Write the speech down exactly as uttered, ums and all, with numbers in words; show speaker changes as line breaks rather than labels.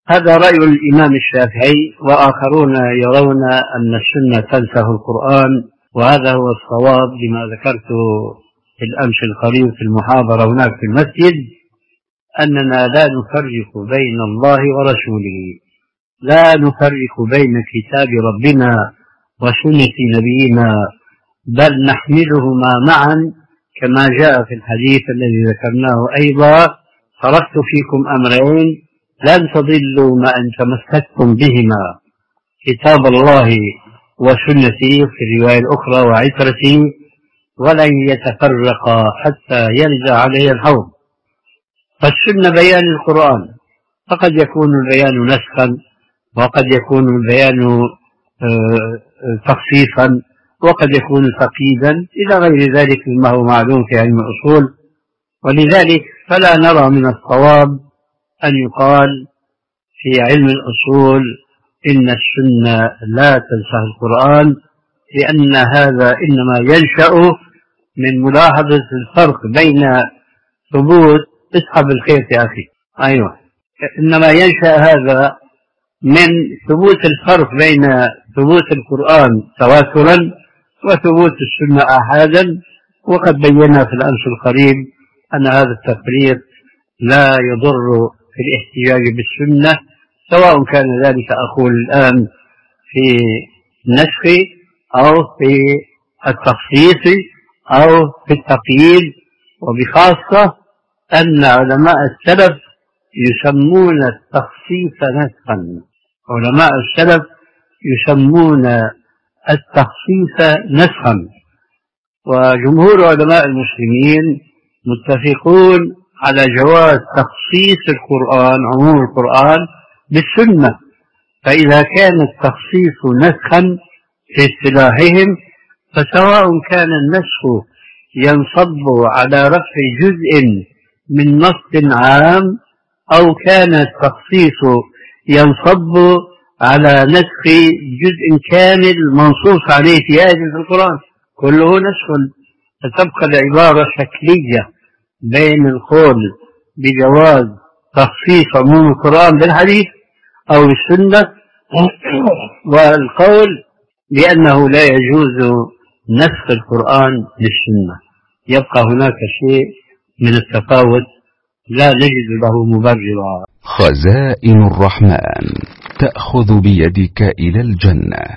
هذا رأي الإمام الشافعي، وآخرون يرون أن السنة تنسخ القرآن، وهذا هو الصواب لما ذكرته في الأمس القريب في المحاضرة هناك في المسجد، أننا لا نفرق بين الله ورسوله، لا نفرق بين كتاب ربنا وسنة نبينا، بل نحملهما معا كما جاء في الحديث الذي ذكرناه أيضا: تركت فيكم أمرين لن تضلوا ما أن تمسكتم بهما، كتاب الله وسنتي في الرواية الأخرى وعترتي، ولن يتفرقا حتى يرد علي الحوض. فالسنة بيان القرآن، فقد يكون البيان نسخا، وقد يكون البيان تخصيصا، وقد يكون تقييدا إلى غير ذلك مما هو معلوم في علم الأصول. ولذلك فلا نرى من الصواب أن يقال في علم الأصول إن السنة لا تنسخ القرآن، لأن هذا إنما ينشأ من ملاحظة الفرق بين ثبوت اسحب الخير يا أخي أيوة إنما ينشأ هذا من ثبوت الفرق بين ثبوت القرآن تواترا وثبوت السنة آحادا. وقد بينا في الأمس القريب أن هذا التفريق لا يضر في الاحتجاج بالسنة، سواء كان ذلك أقول الآن في النسخ أو في التخصيص أو في التقييد. وبخاصة أن علماء السلف يسمون التخصيص نسخا، علماء السلف يسمون التخصيص نسخا، وجمهور علماء المسلمين متفقون على جواز تخصيص القرآن عموم القرآن بالسنة. فإذا كان التخصيص نسخا في اصطلاحهم، فسواء كان النسخ ينصب على رفع جزء من نص عام، أو كان التخصيص ينصب على نسخ جزء كامل منصوص عليه في آية في القرآن، كله نسخ. فتبقى العبارة شكلية بين القول بجواز تخصيص عموم القرآن بالحديث أو السنة، والقول بأنه لا يجوز نسخ القرآن بالسنة. يبقى هناك شيء من التفاوت لا نجد له مبررا.
خزائن الرحمن تأخذ بيدك إلى الجنة.